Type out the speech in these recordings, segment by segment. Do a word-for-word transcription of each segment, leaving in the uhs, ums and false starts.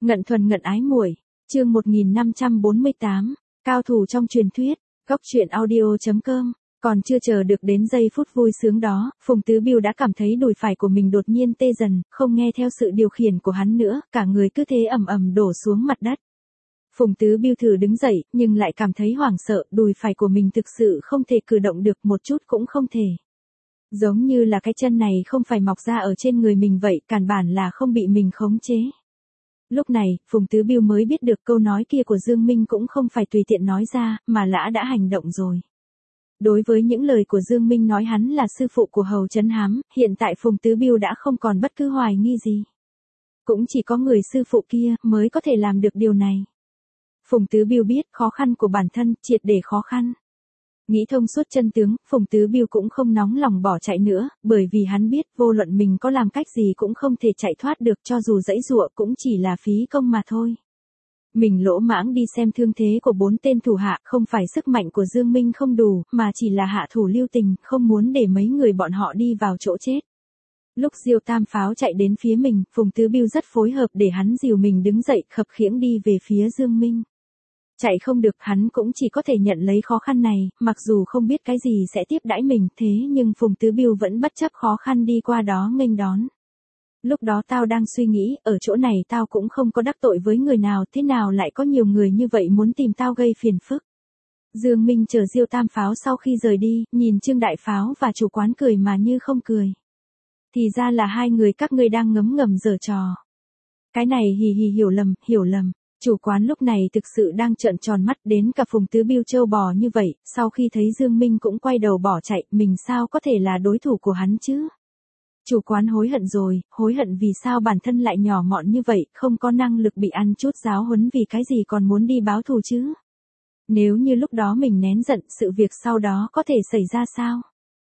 Ngận thuần ngận ái muội, chương một nghìn năm trăm bốn mươi tám, cao thủ trong truyền thuyết, góc truyện audio chấm com. Còn chưa chờ được đến giây phút vui sướng đó, Phùng Tứ Bưu đã cảm thấy đùi phải của mình đột nhiên tê dần, không nghe theo sự điều khiển của hắn nữa, cả người cứ thế ầm ầm đổ xuống mặt đất. Phùng Tứ Bưu thử đứng dậy, nhưng lại cảm thấy hoảng sợ, đùi phải của mình thực sự không thể cử động được, một chút cũng không thể. Giống như là cái chân này không phải mọc ra ở trên người mình vậy, căn bản là không bị mình khống chế. Lúc này, Phùng Tứ Bưu mới biết được câu nói kia của Dương Minh cũng không phải tùy tiện nói ra, mà lã đã hành động rồi. Đối với những lời của Dương Minh nói hắn là sư phụ của Hầu Trấn Hám, hiện tại Phùng Tứ Bưu đã không còn bất cứ hoài nghi gì. Cũng chỉ có người sư phụ kia mới có thể làm được điều này. Phùng Tứ Bưu biết khó khăn của bản thân, triệt để khó khăn. Nghĩ thông suốt chân tướng, Phùng Tứ Bưu cũng không nóng lòng bỏ chạy nữa, bởi vì hắn biết vô luận mình có làm cách gì cũng không thể chạy thoát được, cho dù giãy giụa cũng chỉ là phí công mà thôi. Mình lỗ mãng đi xem thương thế của bốn tên thủ hạ, không phải sức mạnh của Dương Minh không đủ, mà chỉ là hạ thủ lưu tình, không muốn để mấy người bọn họ đi vào chỗ chết. Lúc Diêu Tam Pháo chạy đến phía mình, Phùng Tứ Bưu rất phối hợp để hắn dìu mình đứng dậy, khập khiễng đi về phía Dương Minh. Chạy không được, hắn cũng chỉ có thể nhận lấy khó khăn này, mặc dù không biết cái gì sẽ tiếp đãi mình, thế nhưng Phùng Tứ Bưu vẫn bất chấp khó khăn đi qua đó nghênh đón. Lúc đó tao đang suy nghĩ, ở chỗ này tao cũng không có đắc tội với người nào, thế nào lại có nhiều người như vậy muốn tìm tao gây phiền phức. Dương Minh chờ Diêu Tam Pháo sau khi rời đi, nhìn Trương Đại Pháo và chủ quán cười mà như không cười. Thì ra là hai người các ngươi đang ngấm ngầm giở trò. Cái này hì hì hiểu lầm, hiểu lầm. Chủ quán lúc này thực sự đang trợn tròn mắt, đến cả Phùng Tứ Bưu trâu bò như vậy, sau khi thấy Dương Minh cũng quay đầu bỏ chạy, mình sao có thể là đối thủ của hắn chứ? Chủ quán hối hận rồi, hối hận vì sao bản thân lại nhỏ mọn như vậy, không có năng lực bị ăn chút giáo huấn, vì cái gì còn muốn đi báo thù chứ? Nếu như lúc đó mình nén giận, sự việc sau đó có thể xảy ra sao?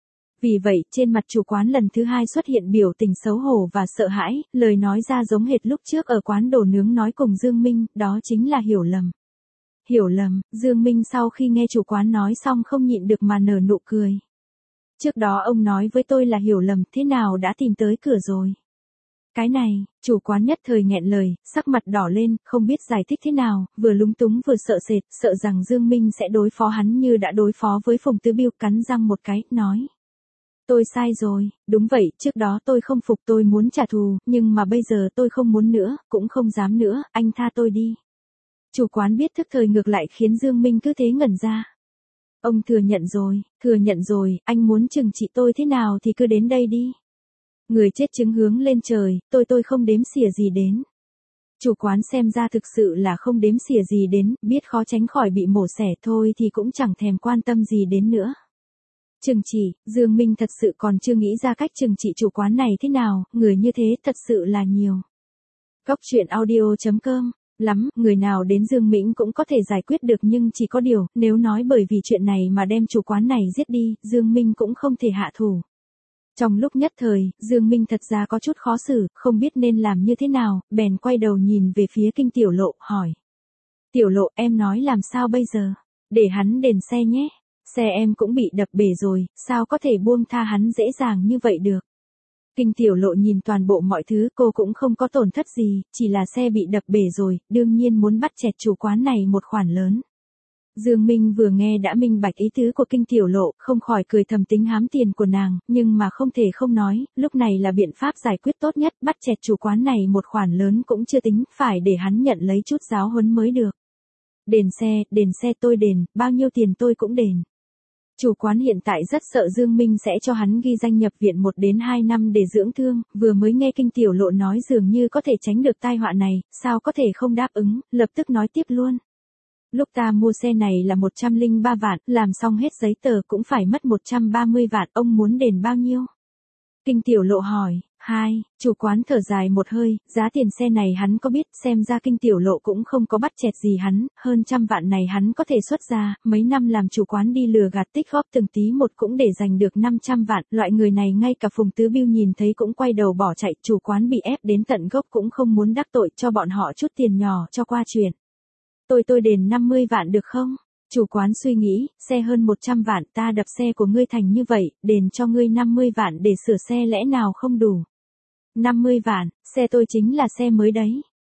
Vì vậy, trên mặt chủ quán lần thứ hai xuất hiện biểu tình xấu hổ và sợ hãi, lời nói ra giống hệt lúc trước ở quán đồ nướng nói cùng Dương Minh, đó chính là hiểu lầm. Hiểu lầm, Dương Minh sau khi nghe chủ quán nói xong không nhịn được mà nở nụ cười. Trước đó ông nói với tôi là hiểu lầm, thế nào đã tìm tới cửa rồi? Cái này, chủ quán nhất thời nghẹn lời, sắc mặt đỏ lên, không biết giải thích thế nào, vừa lúng túng vừa sợ sệt, sợ rằng Dương Minh sẽ đối phó hắn như đã đối phó với Phùng Tứ Bưu, cắn răng một cái, nói. Tôi sai rồi, đúng vậy, trước đó tôi không phục, tôi muốn trả thù, nhưng mà bây giờ tôi không muốn nữa, cũng không dám nữa, anh tha tôi đi. Chủ quán biết thức thời ngược lại khiến Dương Minh cứ thế ngẩn ra. Ông thừa nhận rồi, thừa nhận rồi, anh muốn trừng trị tôi thế nào thì cứ đến đây đi. Người chết chứng hướng lên trời, tôi tôi không đếm xỉa gì đến. Chủ quán xem ra thực sự là không đếm xỉa gì đến, biết khó tránh khỏi bị mổ xẻ thôi thì cũng chẳng thèm quan tâm gì đến nữa. Trừng trị, Dương Minh thật sự còn chưa nghĩ ra cách trừng trị chủ quán này thế nào, người như thế thật sự là nhiều. Góc truyện audio chấm com, lắm, người nào đến Dương Minh cũng có thể giải quyết được, nhưng chỉ có điều, nếu nói bởi vì chuyện này mà đem chủ quán này giết đi, Dương Minh cũng không thể hạ thủ. Trong lúc nhất thời, Dương Minh thật ra có chút khó xử, không biết nên làm như thế nào, bèn quay đầu nhìn về phía Kinh Tiểu Lộ, hỏi. Tiểu Lộ, em nói làm sao bây giờ? Để hắn đền xe nhé. Xe em cũng bị đập bể rồi, sao có thể buông tha hắn dễ dàng như vậy được? Kinh Tiểu Lộ nhìn toàn bộ mọi thứ, cô cũng không có tổn thất gì, chỉ là xe bị đập bể rồi, đương nhiên muốn bắt chẹt chủ quán này một khoản lớn. Dương Minh vừa nghe đã minh bạch ý tứ của Kinh Tiểu Lộ, không khỏi cười thầm tính hám tiền của nàng, nhưng mà không thể không nói, lúc này là biện pháp giải quyết tốt nhất, bắt chẹt chủ quán này một khoản lớn cũng chưa tính, phải để hắn nhận lấy chút giáo huấn mới được. Đền xe, đền xe tôi đền, bao nhiêu tiền tôi cũng đền. Chủ quán hiện tại rất sợ Dương Minh sẽ cho hắn ghi danh nhập viện một đến hai năm để dưỡng thương, vừa mới nghe Kinh Tiểu Lộ nói dường như có thể tránh được tai họa này, sao có thể không đáp ứng, lập tức nói tiếp luôn. Lúc ta mua xe này là một trăm lẻ ba vạn, làm xong hết giấy tờ cũng phải mất một trăm ba mươi vạn, ông muốn đền bao nhiêu? Kinh Tiểu Lộ hỏi. Hai, chủ quán thở dài một hơi, giá tiền xe này hắn có biết, xem ra Kinh Tiểu Lộ cũng không có bắt chẹt gì hắn, hơn trăm vạn này hắn có thể xuất ra, mấy năm làm chủ quán đi lừa gạt tích góp từng tí một cũng để giành được năm trăm vạn, loại người này ngay cả Phùng Tứ Bưu nhìn thấy cũng quay đầu bỏ chạy, chủ quán bị ép đến tận gốc cũng không muốn đắc tội, cho bọn họ chút tiền nhỏ cho qua chuyện. Tôi tôi đền năm mươi vạn được không? Chủ quán suy nghĩ, xe hơn một trăm vạn, ta đập xe của ngươi thành như vậy, đền cho ngươi năm mươi vạn để sửa xe lẽ nào không đủ? năm mươi vạn, xe tôi chính là xe mới đấy.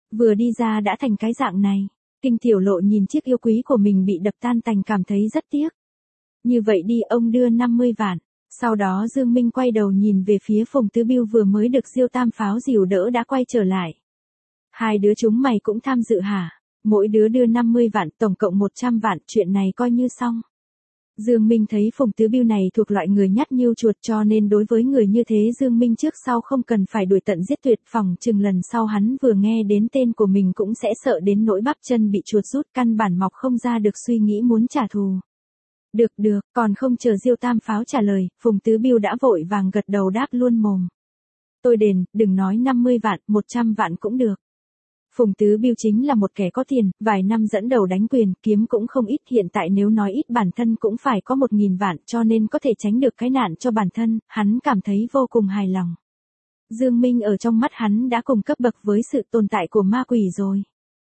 Vừa đi ra đã thành cái dạng này. Kinh Tiểu Lộ nhìn chiếc yêu quý của mình bị đập tan tành cảm thấy rất tiếc. Như vậy đi, ông đưa năm mươi vạn. Sau đó Dương Minh quay đầu nhìn về phía Phùng Tứ Bưu vừa mới được Diêu Tam Pháo dìu đỡ đã quay trở lại. Hai đứa chúng mày cũng tham dự hả? Mỗi đứa đưa năm mươi vạn, tổng cộng một trăm vạn, chuyện này coi như xong. Dương Minh thấy Phùng Tứ Bưu này thuộc loại người nhát nhưu chuột, cho nên đối với người như thế Dương Minh trước sau không cần phải đuổi tận giết tuyệt, phòng chừng lần sau hắn vừa nghe đến tên của mình cũng sẽ sợ đến nỗi bắp chân bị chuột rút, căn bản mọc không ra được suy nghĩ muốn trả thù. Được được, còn không chờ Diêu Tam Pháo trả lời, Phùng Tứ Bưu đã vội vàng gật đầu đáp luôn mồm. Tôi đền, đừng nói năm mươi vạn, một trăm vạn cũng được. Phùng Tứ Bưu chính là một kẻ có tiền, vài năm dẫn đầu đánh quyền, kiếm cũng không ít, hiện tại nếu nói ít bản thân cũng phải có một nghìn vạn, cho nên có thể tránh được cái nạn cho bản thân, hắn cảm thấy vô cùng hài lòng. Dương Minh ở trong mắt hắn đã cùng cấp bậc với sự tồn tại của ma quỷ rồi.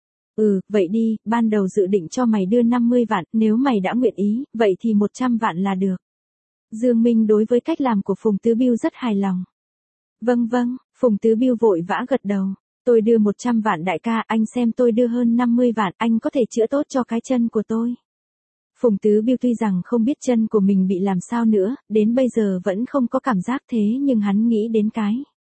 Ừ, vậy đi, ban đầu dự định cho mày đưa năm mươi vạn, nếu mày đã nguyện ý, vậy thì một trăm vạn là được. Dương Minh đối với cách làm của Phùng Tứ Bưu rất hài lòng. Vâng vâng, Phùng Tứ Bưu vội vã gật đầu. Tôi đưa một trăm vạn đại ca, anh xem tôi đưa hơn năm mươi vạn, anh có thể chữa tốt cho cái chân của tôi. Phùng Tứ Bưu tuy rằng không biết chân của mình bị làm sao nữa, đến bây giờ vẫn không có cảm giác thế, nhưng hắn nghĩ đến cái.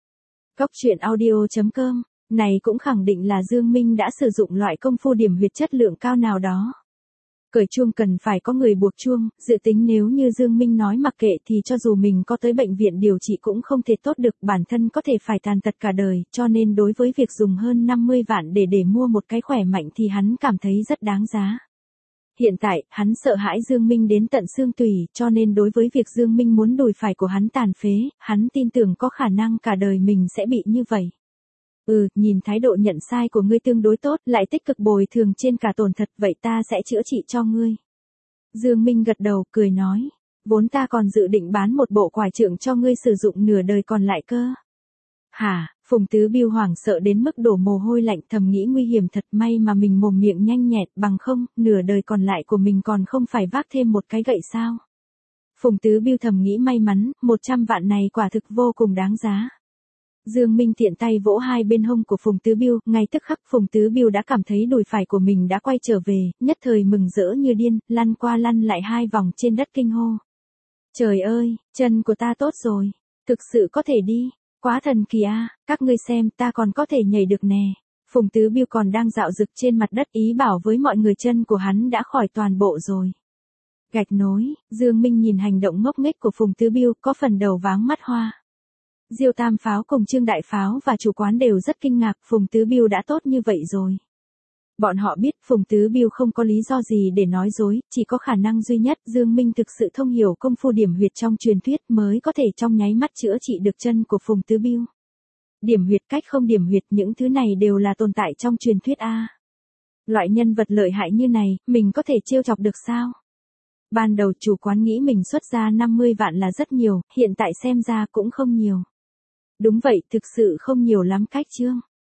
Góc truyện audio chấm com, này cũng khẳng định là Dương Minh đã sử dụng loại công phu điểm huyệt chất lượng cao nào đó. Cởi chuông cần phải có người buộc chuông, dự tính nếu như Dương Minh nói mặc kệ thì cho dù mình có tới bệnh viện điều trị cũng không thể tốt được, bản thân có thể phải tàn tật cả đời, cho nên đối với việc dùng hơn năm mươi vạn để để mua một cái khỏe mạnh thì hắn cảm thấy rất đáng giá. Hiện tại, hắn sợ hãi Dương Minh đến tận xương tủy, cho nên đối với việc Dương Minh muốn đùi phải của hắn tàn phế, hắn tin tưởng có khả năng cả đời mình sẽ bị như vậy. Ừ, nhìn thái độ nhận sai của ngươi tương đối tốt, lại tích cực bồi thường trên cả tổn thật, vậy ta sẽ chữa trị cho ngươi. Dương Minh gật đầu, cười nói, vốn ta còn dự định bán một bộ quải trượng cho ngươi sử dụng nửa đời còn lại cơ. Hả, Phùng Tứ Bưu hoảng sợ đến mức đổ mồ hôi lạnh, thầm nghĩ nguy hiểm thật, may mà mình mồm miệng nhanh nhẹn, bằng không, nửa đời còn lại của mình còn không phải vác thêm một cái gậy sao. Phùng Tứ Bưu thầm nghĩ may mắn, một trăm vạn này quả thực vô cùng đáng giá. Dương Minh tiện tay vỗ hai bên hông của Phùng Tứ Bưu, ngay tức khắc Phùng Tứ Bưu đã cảm thấy đùi phải của mình đã quay trở về, nhất thời mừng rỡ như điên, lăn qua lăn lại hai vòng trên đất kinh hô. Trời ơi, chân của ta tốt rồi, thực sự có thể đi, quá thần kỳ a, các ngươi xem ta còn có thể nhảy được nè. Phùng Tứ Bưu còn đang dạo dực trên mặt đất ý bảo với mọi người chân của hắn đã khỏi toàn bộ rồi. Gạch nối, Dương Minh nhìn hành động ngốc nghếch của Phùng Tứ Bưu có phần đầu váng mắt hoa. Diêu Tam Pháo cùng Trương Đại Pháo và chủ quán đều rất kinh ngạc, Phùng Tứ Bưu đã tốt như vậy rồi. Bọn họ biết Phùng Tứ Bưu không có lý do gì để nói dối, chỉ có khả năng duy nhất Dương Minh thực sự thông hiểu công phu điểm huyệt trong truyền thuyết mới có thể trong nháy mắt chữa trị được chân của Phùng Tứ Bưu. Điểm huyệt cách không điểm huyệt, những thứ này đều là tồn tại trong truyền thuyết a. Loại nhân vật lợi hại như này, mình có thể trêu chọc được sao? Ban đầu chủ quán nghĩ mình xuất ra năm mươi vạn là rất nhiều, hiện tại xem ra cũng không nhiều. Đúng vậy, thực sự không nhiều lắm cách chương.